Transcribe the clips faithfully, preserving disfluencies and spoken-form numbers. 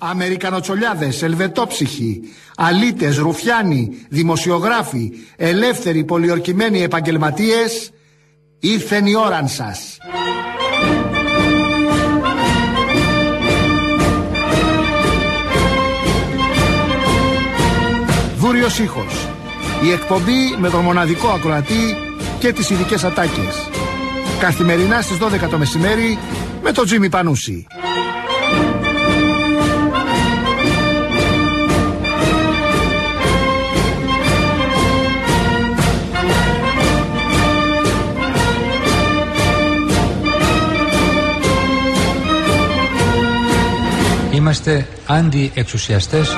Αμερικανοτσολιάδες, ελβετόψυχοι, αλήτες, ρουφιάνοι, δημοσιογράφοι, ελεύθεροι πολιορκημένοι επαγγελματίες, ήρθεν η ώραν σας. Δούριος ήχος. Η εκπομπή με τον μοναδικό ακροατή και τις ειδικές ατάκες. Καθημερινά στις δώδεκα το μεσημέρι με τον Τζίμι Πανούση. Είμαστε αντιεξουσιαστές.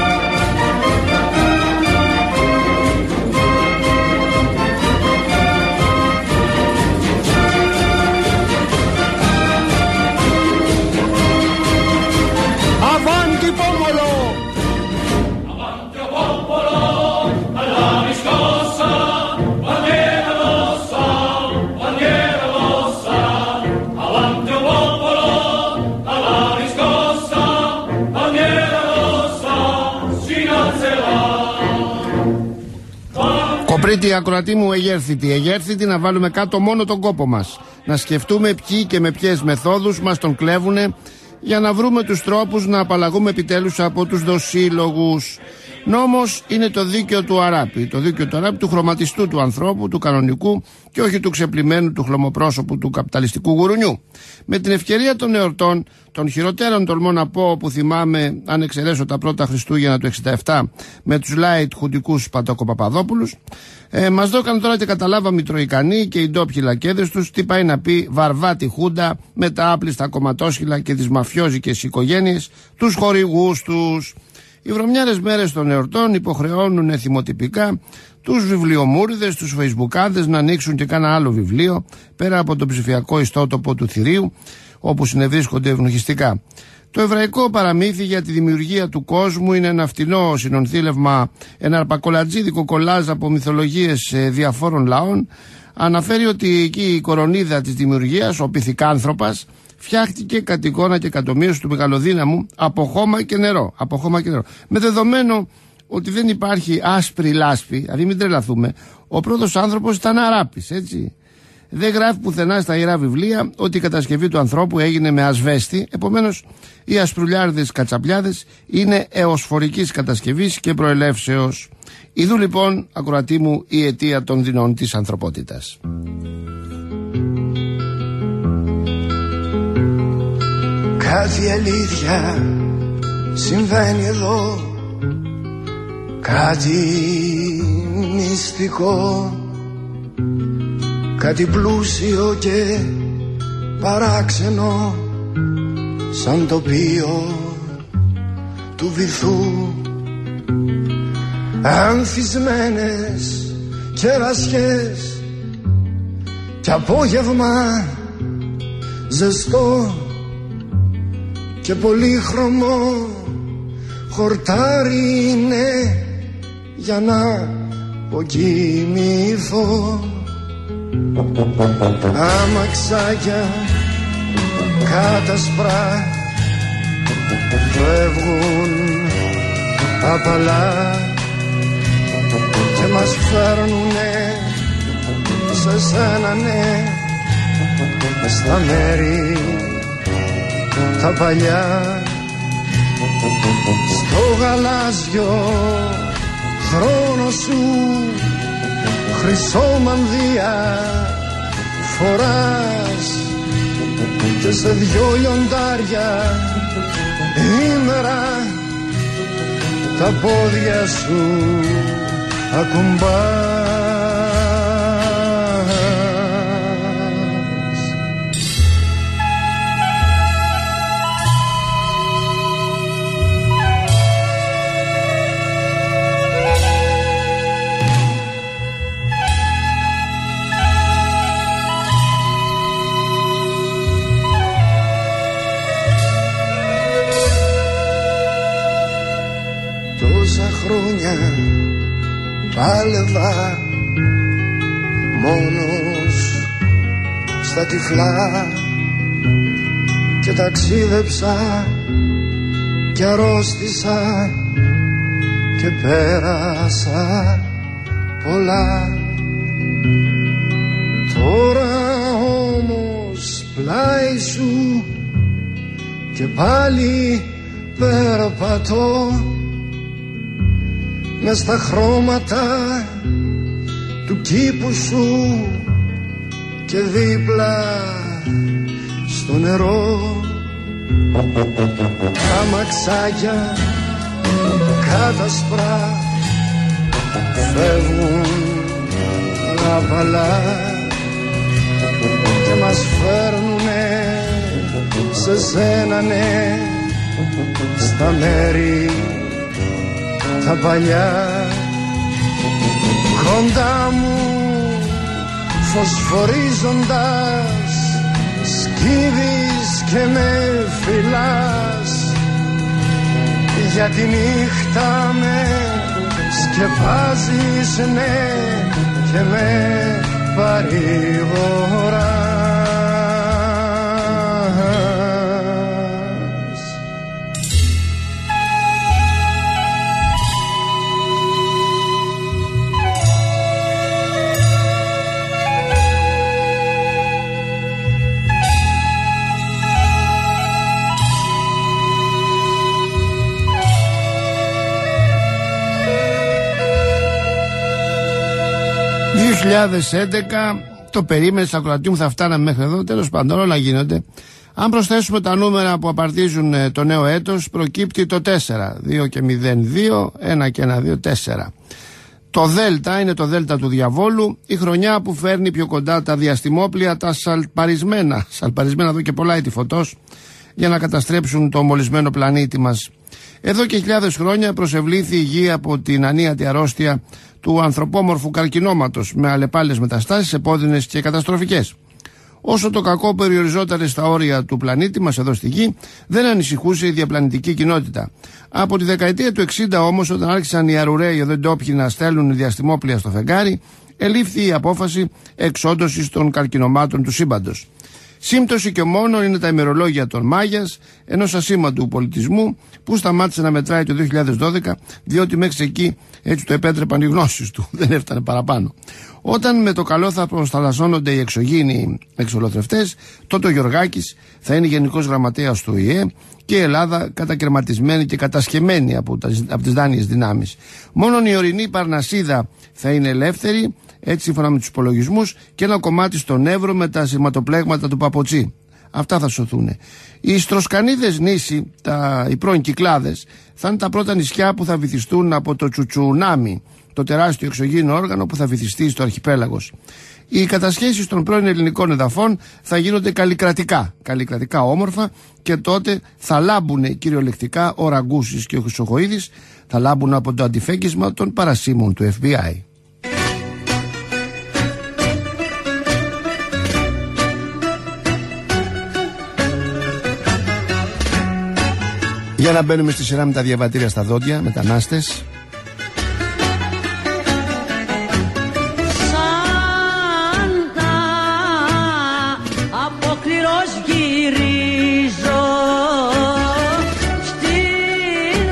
Κοπρίτη, ακροατή μου, εγέρθητη, εγέρθητη να βάλουμε κάτω μόνο τον κόπο μας. Να σκεφτούμε ποιοι και με ποιες μεθόδους μας τον κλέβουνε, για να βρούμε τους τρόπους να απαλλαγούμε επιτέλους από τους δοσύλλογους. Νόμος είναι το δίκαιο του Αράπη. Το δίκαιο του Αράπη, του χρωματιστού του ανθρώπου, του κανονικού, και όχι του ξεπλημμένου, του χλωμοπρόσωπου, του καπιταλιστικού γουρουνιού. Με την ευκαιρία των εορτών, των χειροτέρων τολμώ να πω, που θυμάμαι, αν εξαιρέσω τα πρώτα Χριστούγεννα του εξήντα επτά, με τους Λάιτ χουντικούς Πατακοπαπαδόπουλους, ε, μας δώκαν τώρα και καταλάβαμε οι Τροϊκανοί και οι ντόπιοι λακέδες τους τι πάει να πει βαρβάτη χούντα με τα άπλιστα κομματόσχυλα και τις μαφιόζικες οικογένειες, τους χορηγούς τους. Οι βρωμιάρες μέρες των εορτών υποχρεώνουν θυμοτυπικά τους βιβλιομούριδες, τους φεϊσμπουκάδες να ανοίξουν και κάνα άλλο βιβλίο πέρα από το ψηφιακό ιστότοπο του θηρίου, όπου συνευρίσκονται ευνοχιστικά. Το εβραϊκό παραμύθι για τη δημιουργία του κόσμου είναι ένα φτηνό συνονθήλευμα, ένα αρπακολατζίδικο κολάζ από μυθολογίες διαφόρων λαών. Αναφέρει ότι εκεί η κορονίδα της δημιουργίας, ο πυθικάνθρωπας, φτιάχτηκε κατ' εικόνα και εκατομμύρους του μεγαλοδύναμου από χώμα και νερό. Από χώμα και νερό. Με δεδομένο ότι δεν υπάρχει άσπρη λάσπη, δηλαδή μην τρελαθούμε, ο πρώτος άνθρωπος ήταν Αράπης, έτσι. Δεν γράφει πουθενά στα Ιερά Βιβλία ότι η κατασκευή του ανθρώπου έγινε με ασβέστη. Επομένως, οι ασπρουλιάρδες κατσαπλιάδες είναι εωσφορικής κατασκευής και προελεύσεως. Ιδού λοιπόν, ακροατή μου, η αιτία των δεινών της ανθρωπότητας. Κάτι αλήθεια συμβαίνει εδώ, κάτι μυστικό, κάτι πλούσιο και παράξενο, σαν τοπίο του βυθού. Ανθισμένες κερασιές κι απόγευμα ζεστό και πολύχρωμο χορτάρι είναι για να αποκοιμηθώ. Αμαξάκια κάτασπρα φεύγουν απαλά και μας φέρνουνε σε σένα, ναι, στα μέρη τα παλιά, στο γαλάζιο θρόνο σου χρυσό μανδύα φοράς και σε δυο λιοντάρια ήμερα τα πόδια σου ακουμπάς. Χρόνια πάλευα μόνος στα τυφλά και ταξίδεψα κι αρρώστησα και πέρασα πολλά. Τώρα όμως πλάι σου και πάλι περπατώ μες στα χρώματα του κήπου σου και δίπλα στο νερό. Τα μαξάκια κάτασπρα φεύγουν απαλά και μας φέρνουνε σε σένα, ναι, στα μέρη τα παλιά. Κοντά μου φωσφορίζοντας σκύβεις και με φυλάς, για τη νύχτα με σκεπάζεις, ναι, και με παρηγοράς. δύο χιλιάδες έντεκα, το περίμενες, ακροατή μου, θα φτάναμε μέχρι εδώ. Τέλος πάντων, όλα γίνονται. Αν προσθέσουμε τα νούμερα που απαρτίζουν το νέο έτος, προκύπτει το τέσσερα. δύο και μηδέν δύο, ένα και ένα δύο, τέσσερα. Το Δέλτα είναι το Δέλτα του διαβόλου, η χρονιά που φέρνει πιο κοντά τα διαστημόπλια, τα σαλπαρισμένα, σαλπαρισμένα εδώ και πολλά έτη φωτός, για να καταστρέψουν το μολυσμένο πλανήτη μας. Εδώ και χιλιάδες χρόνια προσευλήθη η γη από την ανίατη αρρώστια του ανθρωπόμορφου καρκινώματος, με αλλεπάλληλες μεταστάσεις, επώδυνες και καταστροφικές. Όσο το κακό περιοριζόταν στα όρια του πλανήτη μας εδώ στη γη, δεν ανησυχούσε η διαπλανητική κοινότητα. Από τη δεκαετία του εξήντα όμως, όταν άρχισαν οι αρουραίοι εδώ ντόπιοι να στέλνουν διαστημόπλια στο φεγγάρι, ελήφθη η απόφαση εξόντωσης των καρκινωμάτων του σύμπαντος. Σύμπτωση και μόνο είναι τα ημερολόγια των Μάγιας, ενός ασήμαντου πολιτισμού που σταμάτησε να μετράει το δύο χιλιάδες δώδεκα, διότι μέχρι εκεί έτσι το επέτρεπαν οι γνώσεις του, δεν έφτανε παραπάνω. Όταν με το καλό θα προσταλασσώνονται οι εξωγήινοι εξολοθρευτές, τότε ο Γιωργάκης θα είναι γενικός γραμματέας του Ο Η Ε και η Ελλάδα κατακαιρματισμένη και κατασχεμένη από, τα, από τις δάνειες δυνάμεις. Μόνον η ορεινή Παρνασσίδα θα είναι ελεύθερη, έτσι σύμφωνα με τους υπολογισμούς, και ένα κομμάτι στον Εύρο με τα σειρματοπλέγματα του Παποτσί. Αυτά θα σωθούν. Οι Στροσκανίδες νήσι, τα, οι πρώην Κυκλάδες, θα είναι τα πρώτα νησιά που θα βυθιστούν από το Τσουτσουνάμι, το τεράστιο εξωγήινο όργανο που θα βυθιστεί στο αρχιπέλαγος. Οι κατασχέσεις των πρώην ελληνικών εδαφών θα γίνονται καλλικρατικά, καλλικρατικά όμορφα, και τότε θα λάμπουν κυριολεκτικά ο Ραγκούσης και ο Χρυσοχοΐδης, θα λάμπουν από το αντιφέγγισμα των παρασίμων του Εφ Μπι Άι. Για να μπαίνουμε στη σειρά με τα διαβατήρια στα δόντια, μετανάστες. Σαν να αποκληρώς γυρίζω στην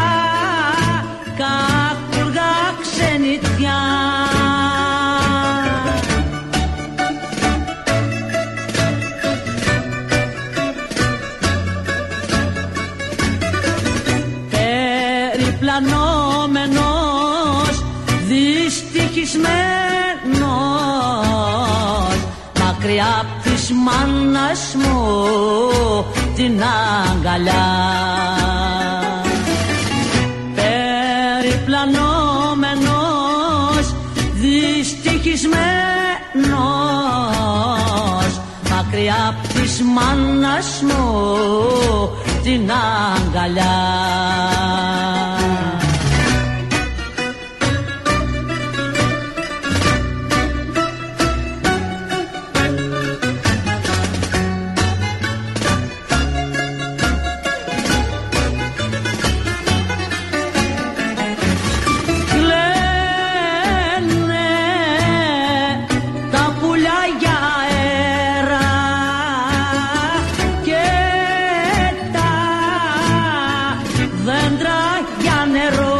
κακούργα ξενιτιά. Πλανόμενος, δυστυχισμένος, μακριά απ' της μάνας μου την αγκαλιά. Περιπλανόμενος, δυστυχισμένος, μακριά απ' της μάνας μου την αγκαλιά. δέντρα για νερό.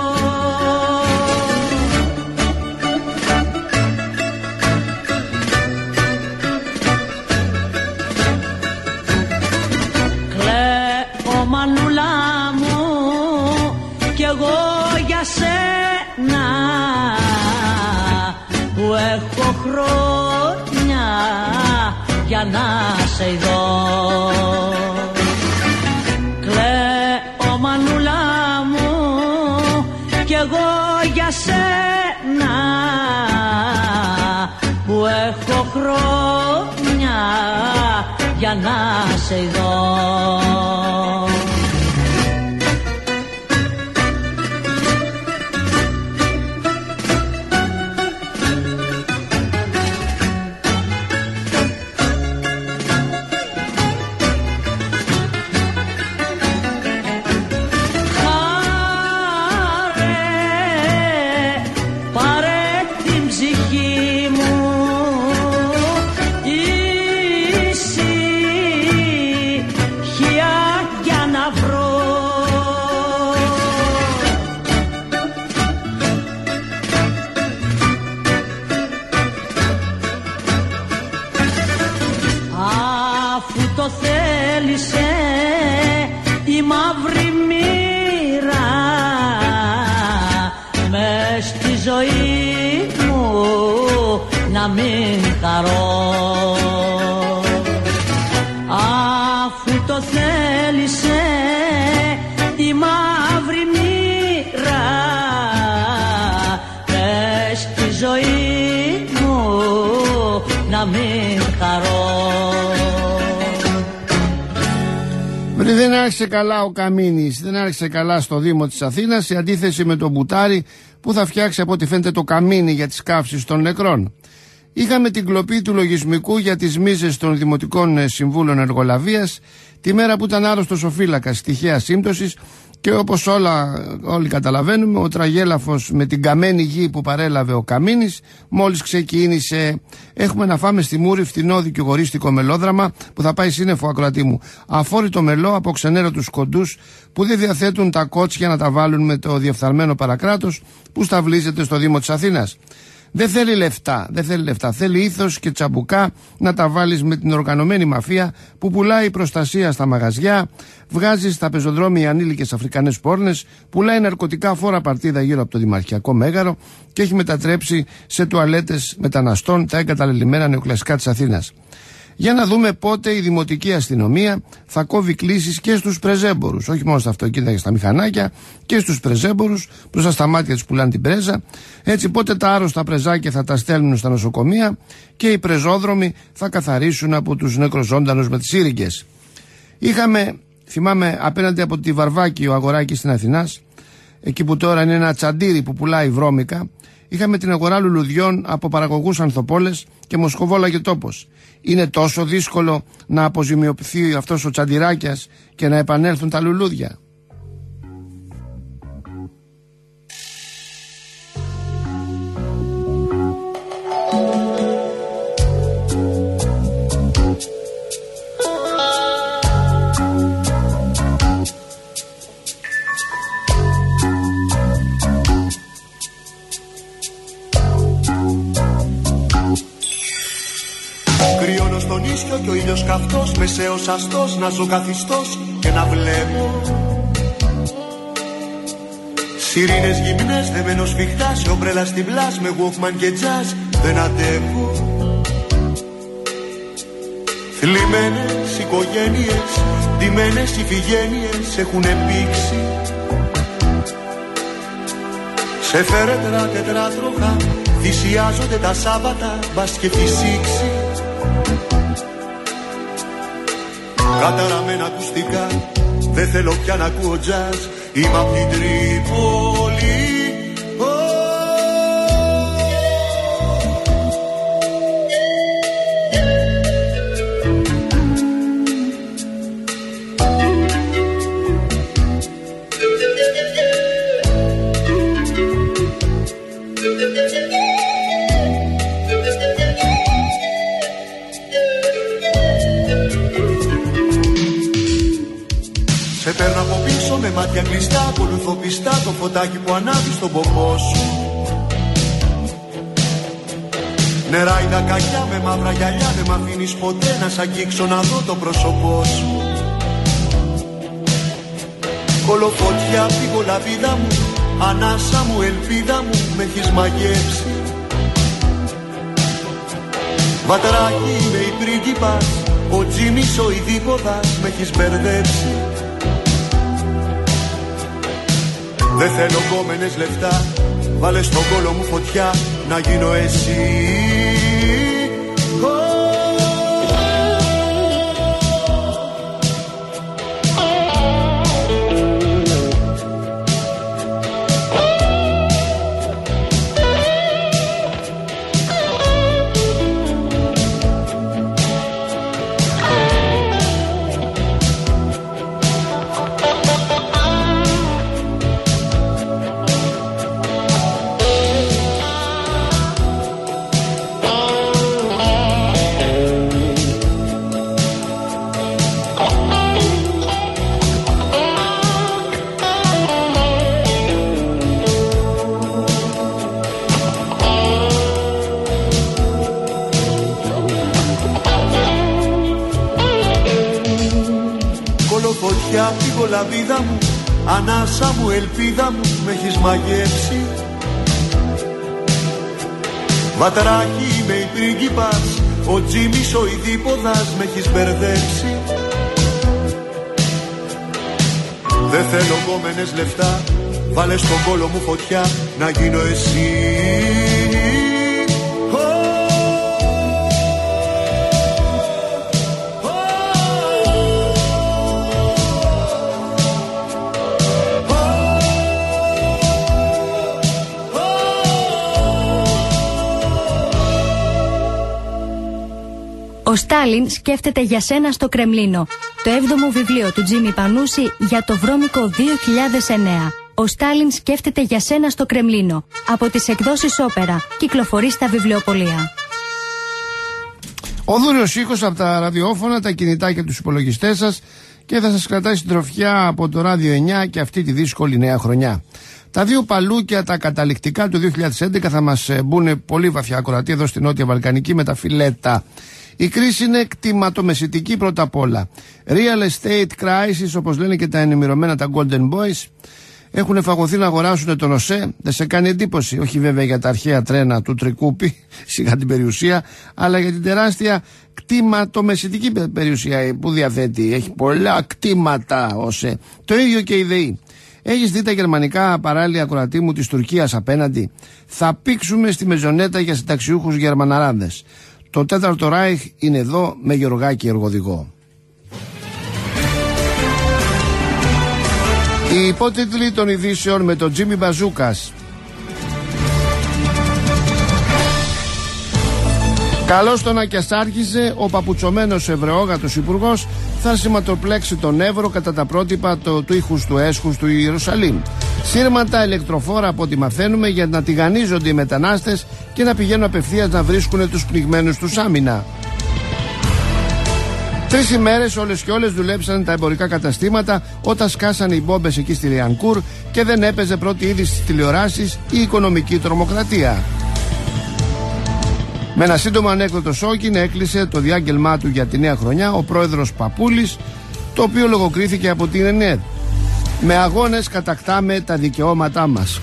Κλαίω μανούλα μου κι εγώ για σένα που έχω χρόνια για να σε ειδώ. Κλαίω μανούλα μου κι εγώ για σένα που έχω χρόνια για να σε ειδώ. Η μαύρη μοίρα μες στη ζωή μου να μην χαρώ, αφού το θέλησε η μαύρη μοίρα μες στη ζωή μου να μην χαρώ. Δεν άρχισε καλά ο Καμίνης, δεν άρχισε καλά στο Δήμο της Αθήνας, σε αντίθεση με τον Μπουτάρη που θα φτιάξει από ό,τι φαίνεται το καμίνι για τις καύσεις των νεκρών. Είχαμε την κλοπή του λογισμικού για τις μίζες των Δημοτικών Συμβούλων Εργολαβίας τη μέρα που ήταν άρρωστος ο φύλακας τυχαία σύμπτωσης και όπως όλα, όλοι καταλαβαίνουμε, ο τραγέλαφος με την καμένη γη που παρέλαβε ο Καμίνης μόλις ξεκίνησε. Έχουμε να φάμε στη Μούρη φτηνό δικηγορίστικο μελόδραμα που θα πάει σύννεφο, ακροατή μου. Αφόρητο μελό από ξενέρωτους κοντούς που δεν διαθέτουν τα κότσια να τα βάλουν με το διεφθαρμένο παρακράτος που σταυλίζεται στο Δήμο της Αθήνας. Δεν θέλει λεφτά, δεν θέλει λεφτά. Θέλει ήθος και τσαμπουκά να τα βάλεις με την οργανωμένη μαφία που πουλάει προστασία στα μαγαζιά, βγάζει στα πεζοδρόμια ανήλικες αφρικανές πόρνες, πουλάει ναρκωτικά φόρα παρτίδα γύρω από το Δημαρχιακό Μέγαρο και έχει μετατρέψει σε τουαλέτες μεταναστών τα εγκαταλελειμμένα νεοκλασικά της Αθήνας. Για να δούμε πότε η δημοτική αστυνομία θα κόβει κλήσεις και στους πρεζέμπορους, όχι μόνο στα αυτοκίνητα και στα μηχανάκια, και στους πρεζέμπορους, μπροστά στα μάτια τους πουλάνε την πρέζα. Έτσι, πότε τα άρρωστα πρεζάκια θα τα στέλνουν στα νοσοκομεία και οι πρεζόδρομοι θα καθαρίσουν από τους νεκροζώντανους με τις σύριγγες. Είχαμε, θυμάμαι, απέναντι από τη Βαρβάκη, ο αγοράκι στην Αθηνάς, εκεί που τώρα είναι ένα τσαντήρι που πουλάει βρώμικα, είχαμε την αγορά λουλουδιών από παραγωγούς ανθοπόλες και μοσχοβόλαγε τόπος. Είναι τόσο δύσκολο να αποζημιοποιηθεί αυτός ο τσαντιράκιας και να επανέλθουν τα λουλούδια? Κρυώνω στον ίσιο και ο ήλιος καυτός, μεσαίος αστός, να ζω καθιστός και να βλέπω σιρήνες γυμνές, δεμένος σφιχτά σε ομπρέλα στην πλάς, με Walkman και jazz δεν αντέχω. Θλιμμένες οικογένειες, ντυμένες ηφηγένειες έχουν πήξει σε φέρετρα τετράτροχα, θυσιάζονται τα Σάββατα, μπας και φυσήξει. Καταραμένα ακουστικά, δεν θέλω πια να ακούω jazz, είμαι απ' την Τρίπολη. μάτια κλειστά ακολουθώ πιστά το φωτάκι που ανάβει στον ποπό σου. Νεράει τα κακιά με μαύρα γυαλιά, δεν μ' αφήνεις ποτέ να σ' αγγίξω να δω το πρόσωπό σου. Κολοφωτιά φύγω λαβίδα μου, ανάσα μου, ελπίδα μου, με έχεις μαγεύσει. Βατράκι είμαι η πρίγκιπας, ο Τζίμις ο ειδίποδας, με έχεις μπερδέψει. Δεν θέλω κόμενες λεφτά, βάλε στον κόλο μου φωτιά, να γίνω εσύ. Φωτιά φύγω λαβίδα μου, ανάσα μου, ελπίδα μου, με έχεις μαγεύσει. Βατράκι είμαι η πρίγκιπας, ο Τζίμις ο ειδίποδας, με έχεις μπερδέψει. Δεν θέλω κόμενες λεφτά, βάλε στον κόλο μου φωτιά, να γίνω εσύ. Ο Στάλιν σκέφτεται για σένα στο Κρεμλίνο. Το έβδομο βιβλίο του Τζίμι Πανούση για το βρώμικο δύο χιλιάδες εννέα. Ο Στάλιν σκέφτεται για σένα στο Κρεμλίνο. Από τις εκδόσεις Όπερα. Κυκλοφορεί στα βιβλιοπωλεία. Ο δούριος ήχος από τα ραδιόφωνα, τα κινητά και τους υπολογιστές σας και θα σας κρατάει συντροφιά από το Ράδιο εννιά και αυτή τη δύσκολη νέα χρονιά. Τα δύο παλούκια, τα καταληκτικά του δύο χιλιάδες έντεκα, θα μας μπουν πολύ βαθιά ακροατή εδώ στην Νότια Βαλκανική με τα φιλέτα. Η κρίση είναι κτηματομεσητική πρώτα απ' όλα. Real estate crisis, όπως λένε και τα ενημερωμένα τα Golden Boys, έχουν φαγωθεί να αγοράσουν τον ΟΣΕ. Δεν σε κάνει εντύπωση? Όχι βέβαια για τα αρχαία τρένα του Τρικούπη, σιγά την περιουσία, αλλά για την τεράστια κτηματομεσητική περιουσία που διαθέτει. Έχει πολλά κτήματα ΟΣΕ. Το ίδιο και η ΔΕΗ. Έχεις δει τα γερμανικά παράλια ακροατή μου της Τουρκίας απέναντι? Θα πήξουμε στη μεζονέτα για συνταξιούχους Γερμαναράδες. Το τέταρτο Ράιχ είναι εδώ με Γεωργάκη εργοδηγό. Οι υπότιτλοι των ειδήσεων με τον Τζίμι Μπαζούκας. Καλώς τον Ακιασάρχησε, ο παπουτσωμένος Εβραιόγατος υπουργός θα σηματοπλέξει τον Εύρο κατά τα πρότυπα το, του ήχους του έσχους του Ιερουσαλήμ. Σύρματα ηλεκτροφόρα από ό,τι μαθαίνουμε για να τηγανίζονται οι μετανάστες και να πηγαίνουν απευθείας να βρίσκουν τους πνιγμένους τους άμυνα. Τρεις ημέρες όλες και όλες δουλέψαν τα εμπορικά καταστήματα όταν σκάσανε οι μπόμπες εκεί στη Ριανκούρ και δεν έπαιζε πρώτη είδηση στις τηλεοράσεις η οικονομική τρομοκρατία. Με ένα σύντομο ανέκδοτο σόκιν έκλεισε το διάγγελμά του για τη νέα χρονιά ο πρόεδρος Παπούλης, το οποίο λογοκρίθηκε από την ΕΝΕΔ. Με αγώνες κατακτάμε τα δικαιώματά μας.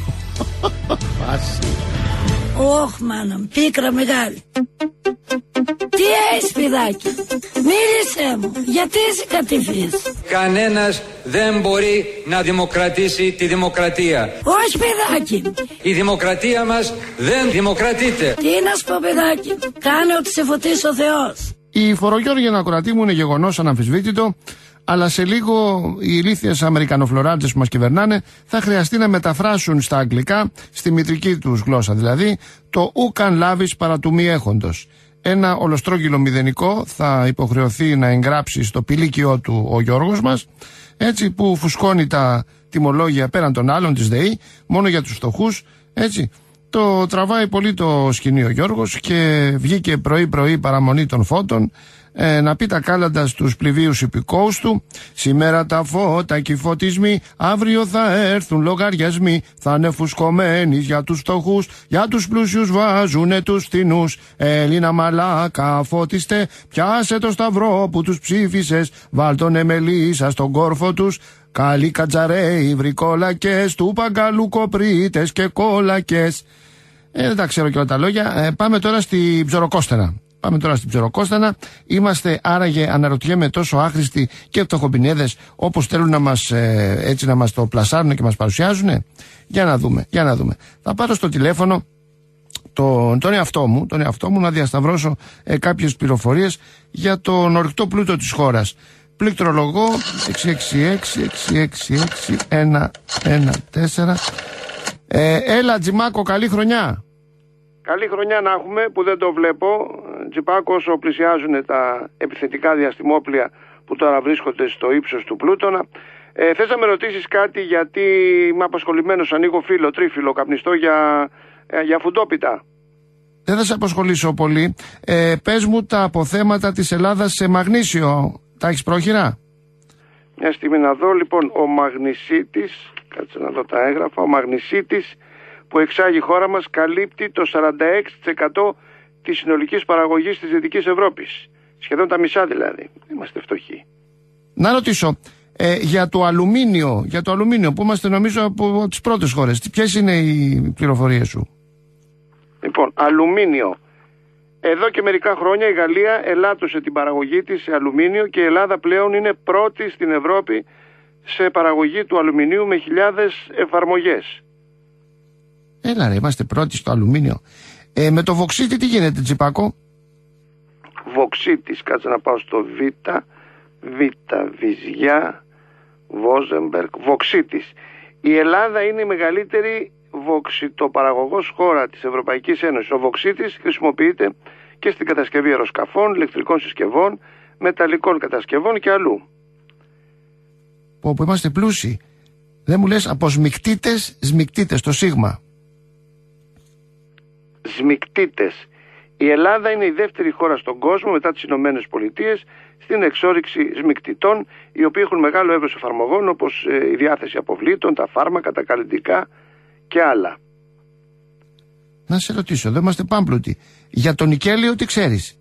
Ωχ μάνα μου, πίκρα μεγάλη. Τι έχεις παιδάκι? Μίλησέ μου, γιατί είσαι κατηφής? Κανένας δεν μπορεί να δημοκρατήσει τη δημοκρατία. Όχι παιδάκι. Η δημοκρατία μας δεν δημοκρατείται. Τι να σου πω παιδάκι, κάνε ό,τι σε φωτίσει ο Θεός. Η φορογιώργια ακροατή μου είναι γεγονός αναμφισβήτητο, αλλά σε λίγο οι ηλίθιες Αμερικανοφλωράτζες που μας κυβερνάνε θα χρειαστεί να μεταφράσουν στα αγγλικά, στη μητρική τους γλώσσα δηλαδή, το «ουκαν λάβεις παρά του μη έχοντος». Ένα ολοστρόγγυλο μηδενικό θα υποχρεωθεί να εγγράψει στο πηλίκιό του ο Γιώργος μας, έτσι, που φουσκώνει τα τιμολόγια πέραν των άλλων της ΔΕΗ, μόνο για τους φτωχούς, έτσι. Το τραβάει πολύ το σκηνή ο Γιώργος και βγήκε πρωί-πρωί παραμονή των φώτων ε, να πει τα κάλαντα στους πληβίους υπηκόους του. Σήμερα τα φώτα και οι φωτισμοί, αύριο θα έρθουν λογαριασμοί. Θα είναι φουσκωμένοι για τους φτωχούς, για τους πλούσιους βάζουνε τους φθηνούς. Έλληνα μαλάκα φώτιστε, πιάσε το σταυρό που τους ψήφισες. Βάλ τον εμελίσσα στον κόρφο τους. Καλοί κατζαρέοι βρικόλακες, του παγκαλού κοπρίτες και κόλακες. Ε, δεν τα ξέρω και όλα τα λόγια. Ε, πάμε τώρα στην Ψωροκόστενα. Πάμε τώρα στην Ψωροκόστενα. Είμαστε άραγε, αναρωτιέμαι, τόσο άχρηστοι και φτωχομπινέδες όπως θέλουν να μας, ε, έτσι να μας το πλασάρουν και μας παρουσιάζουν. Για να δούμε, για να δούμε. Θα πάρω στο τηλέφωνο τον, τον εαυτό μου, τον εαυτό μου να διασταυρώσω ε, κάποιες πληροφορίες για τον ορυκτό πλούτο της χώρας. Πληκτρολογώ έξι έξι έξι έξι έξι έξι ένα ένα τέσσερα. Ε, έλα Τζιμάκο, καλή χρονιά. Καλή χρονιά να έχουμε, που δεν το βλέπω. Τζιπάκο, όσο πλησιάζουν τα επιθετικά διαστημόπλια που τώρα βρίσκονται στο ύψος του Πλούτονα. Ε, θες να με ρωτήσεις κάτι, γιατί είμαι απασχολημένος, ανοίγω φύλλο, τρίφυλλο, καπνιστό για, για φουντόπιτα. Δεν θα σε απασχολήσω πολύ. Ε, πες μου τα αποθέματα της Ελλάδας σε μαγνήσιο. Τα έχεις πρόχειρα? Μια στιγμή να δω. Λοιπόν, ο μαγνησίτης, κάτσε να δω τα έγγραφα, ο μαγνησίτης που εξάγει η χώρα μας καλύπτει το σαράντα έξι τοις εκατό της συνολικής παραγωγής της Δυτικής Ευρώπης. Σχεδόν τα μισά δηλαδή. Είμαστε φτωχοί. Να ρωτήσω, ε, για το αλουμίνιο, για το αλουμίνιο που είμαστε νομίζω από τις πρώτες χώρες, ποιες είναι οι πληροφορίες σου? Λοιπόν, αλουμίνιο. Εδώ και μερικά χρόνια η Γαλλία ελάττωσε την παραγωγή της σε αλουμίνιο και η Ελλάδα πλέον είναι πρώτη στην Ευρώπη σε παραγωγή του αλουμινίου με χιλιάδες εφαρμογές. Έλα ρε, είμαστε πρώτοι στο αλουμίνιο. Ε, με το βοξίτη τι γίνεται, Τζιπάκο? Βοξίτης, κάτσε να πάω στο Β, Β, Βυζιά, Βόζεμπεργκ, βοξίτης. Η Ελλάδα είναι η μεγαλύτερη βοξιτοπαραγωγός χώρα της Ευρωπαϊκής Ένωσης. Ο βοξίτης χρησιμοποιείται και στην κατασκευή αεροσκαφών, ηλεκτρικών συσκευών, μεταλλικών κατασκευών και αλλού. Όπου είμαστε πλούσιοι. Δεν μου λες από σμικτίτες, σμικτίτες, το σίγμα. Σμικτίτες. Η Ελλάδα είναι η δεύτερη χώρα στον κόσμο μετά τις Ηνωμένες Πολιτείες στην εξόρυξη σμικτιτών, οι οποίοι έχουν μεγάλο εύρος εφαρμογών, όπως ε, η διάθεση αποβλήτων, τα φάρμακα, τα καλλυντικά και άλλα. Να σε ρωτήσω, δεν είμαστε πάμπλουτοι. Για το νικέλιο τι ξέρεις?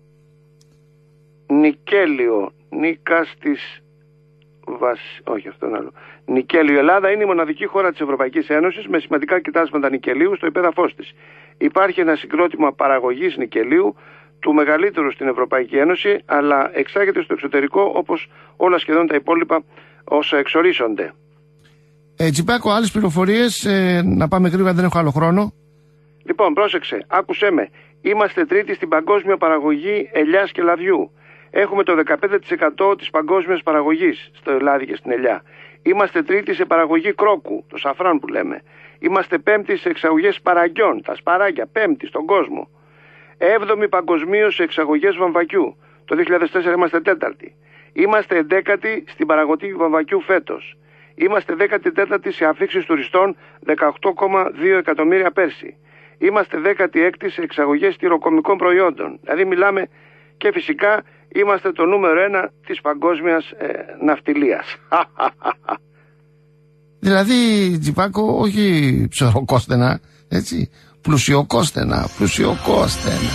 Νικέλιο, νίκας της βασ... όχι αυτό είναι άλλο. Νικέλιο. Η Ελλάδα είναι η μοναδική χώρα της Ευρωπαϊκής Ένωσης με σημαντικά κοιτάσματα νικελίου στο υπέδαφος της. Υπάρχει ένα συγκρότημα παραγωγής νικελίου, του μεγαλύτερου στην Ευρωπαϊκή Ένωση, αλλά εξάγεται στο εξωτερικό όπως όλα σχεδόν τα υπόλοιπα όσα εξορίσσονται. Ε, Τζιπάκο, άλλες πληροφορίες, ε, να πάμε γρήγορα, δεν έχω άλλο χρόνο. Λοιπόν, πρόσεξε, άκουσέ με. Είμαστε τρίτη στην παγκόσμια παραγωγή ελιάς και λαδιού. Έχουμε το δεκαπέντε τοις εκατό της παγκόσμιας παραγωγής στο λάδι και στην ελιά. Είμαστε τρίτη σε παραγωγή κρόκου, το σαφράν που λέμε. Είμαστε πέμπτη σε εξαγωγές σπαραγγιών, τα σπαράγγια, πέμπτη στον κόσμο. Έβδομη παγκοσμίως σε εξαγωγές βαμβακιού. Το δύο χιλιάδες τέσσερα είμαστε τέταρτη. Είμαστε εντέκατη στην παραγωγή βαμβακιού φέτος. Είμαστε δέκατη τέταρτη σε αφήξεις τουριστών, δεκαοκτώ κόμμα δύο εκατομμύρια πέρσι. Είμαστε δέκατη έκτη σε εξαγωγές τυροκομικών προϊόντων. Δηλαδή μιλάμε, και φυσικά είμαστε το νούμερο ένα της παγκόσμιας ε, ναυτιλίας. Δηλαδή, Τζιπάκο, όχι ψωροκόστενα, έτσι, πλουσιοκόστενα, πλουσιοκόστενα.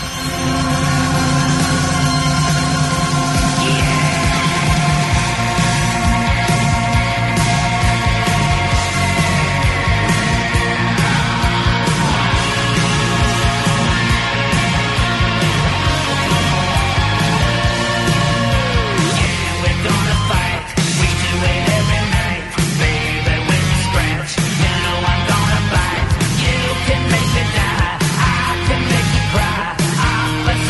But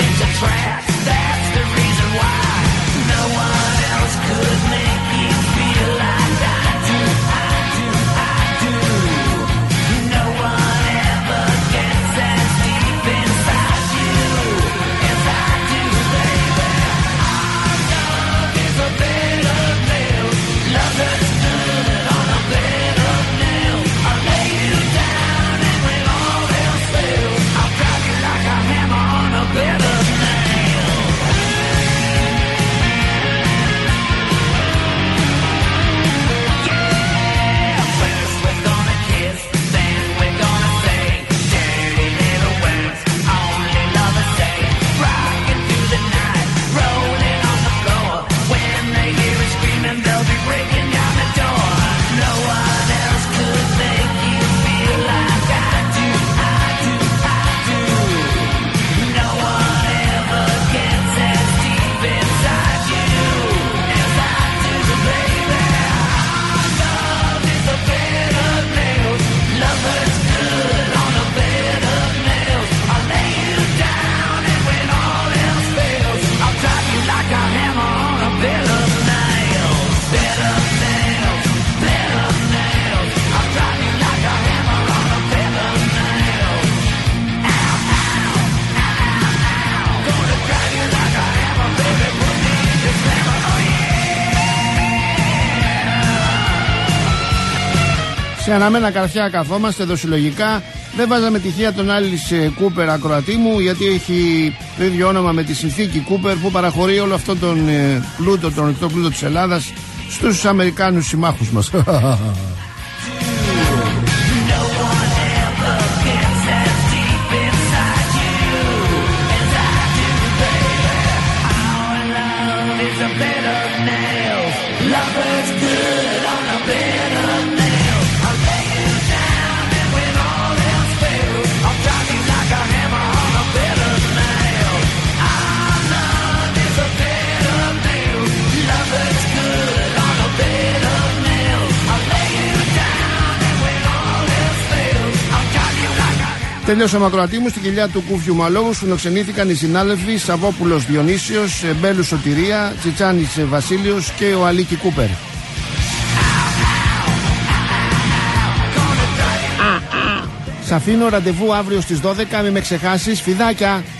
Σε αναμένα καρφιά καθόμαστε εδώ συλλογικά. Δεν βάζαμε τυχαία τον Άλις Κούπερ ακροατή μου, γιατί έχει το ίδιο όνομα με τη συνθήκη Κούπερ που παραχωρεί όλο αυτό τον ε, πλούτο, τον ανοιχτό πλούτο της Ελλάδας στους Αμερικάνους συμμάχους μας. Τελειώσαμε ακροατή μου, στην κοιλιά του Κούφιου Μαλόγου φιλοξενήθηκαν οι συνάδελφοι Σαββόπουλος Διονύσιος, Μπέλου Σωτηρία, Τσιτσάνης Βασίλειος και ο Αλίκη Κούπερ. Σ' αφήνω ραντεβού αύριο στις δώδεκα, μην με ξεχάσεις, φιδάκια!